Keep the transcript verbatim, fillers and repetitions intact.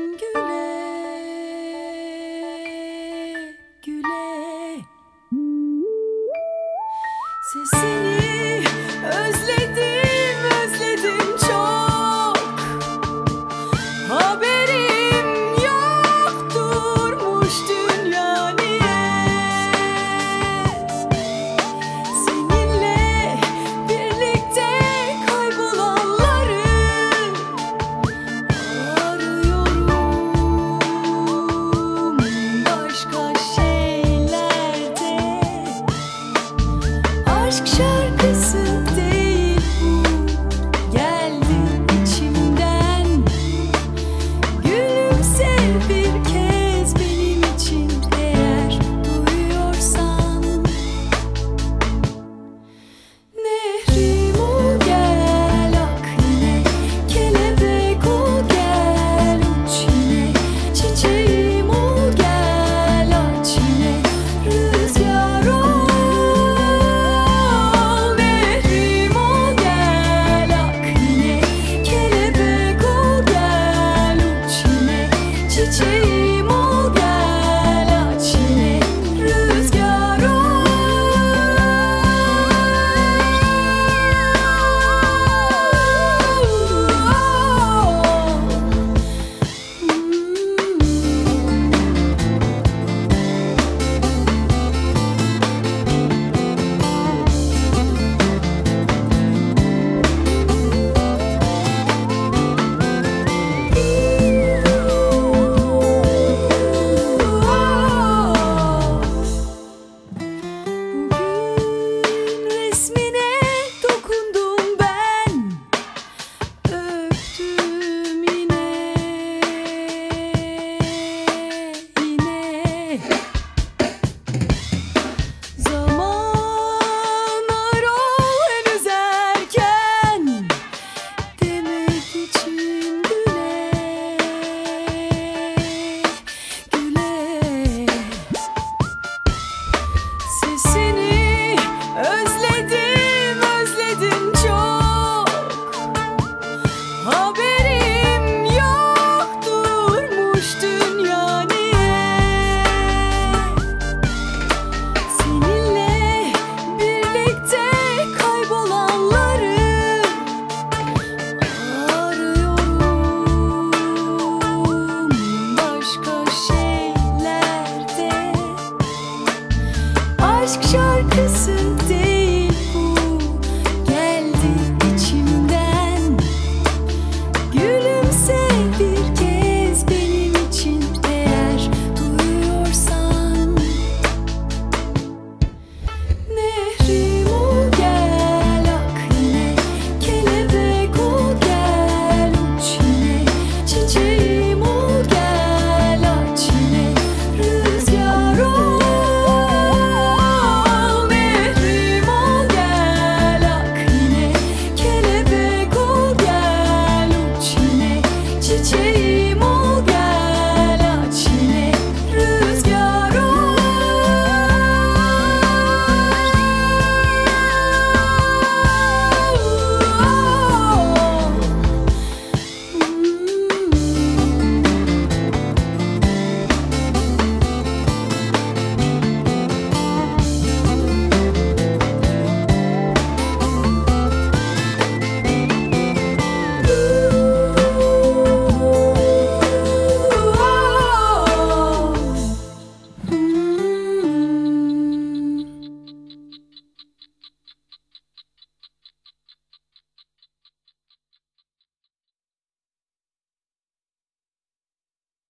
güle güle. Sesini özledim, özledim çok. Haberim yok, durmuş dünya niye? Seninle birlikte kaybolanları arıyorum başka şeylerde. Aşk şarkısı değil bu, geldi içimden. Gülümse bir kez benim için eğer duyuyorsan. Nehrim ol gel ak yine, kelebek ol gel uç yine. Çiçeğim ol gel aç yine, rüzgar ol. Nehrim ol gel ak yine, kelebek ol gel uç yine. Çiçeğim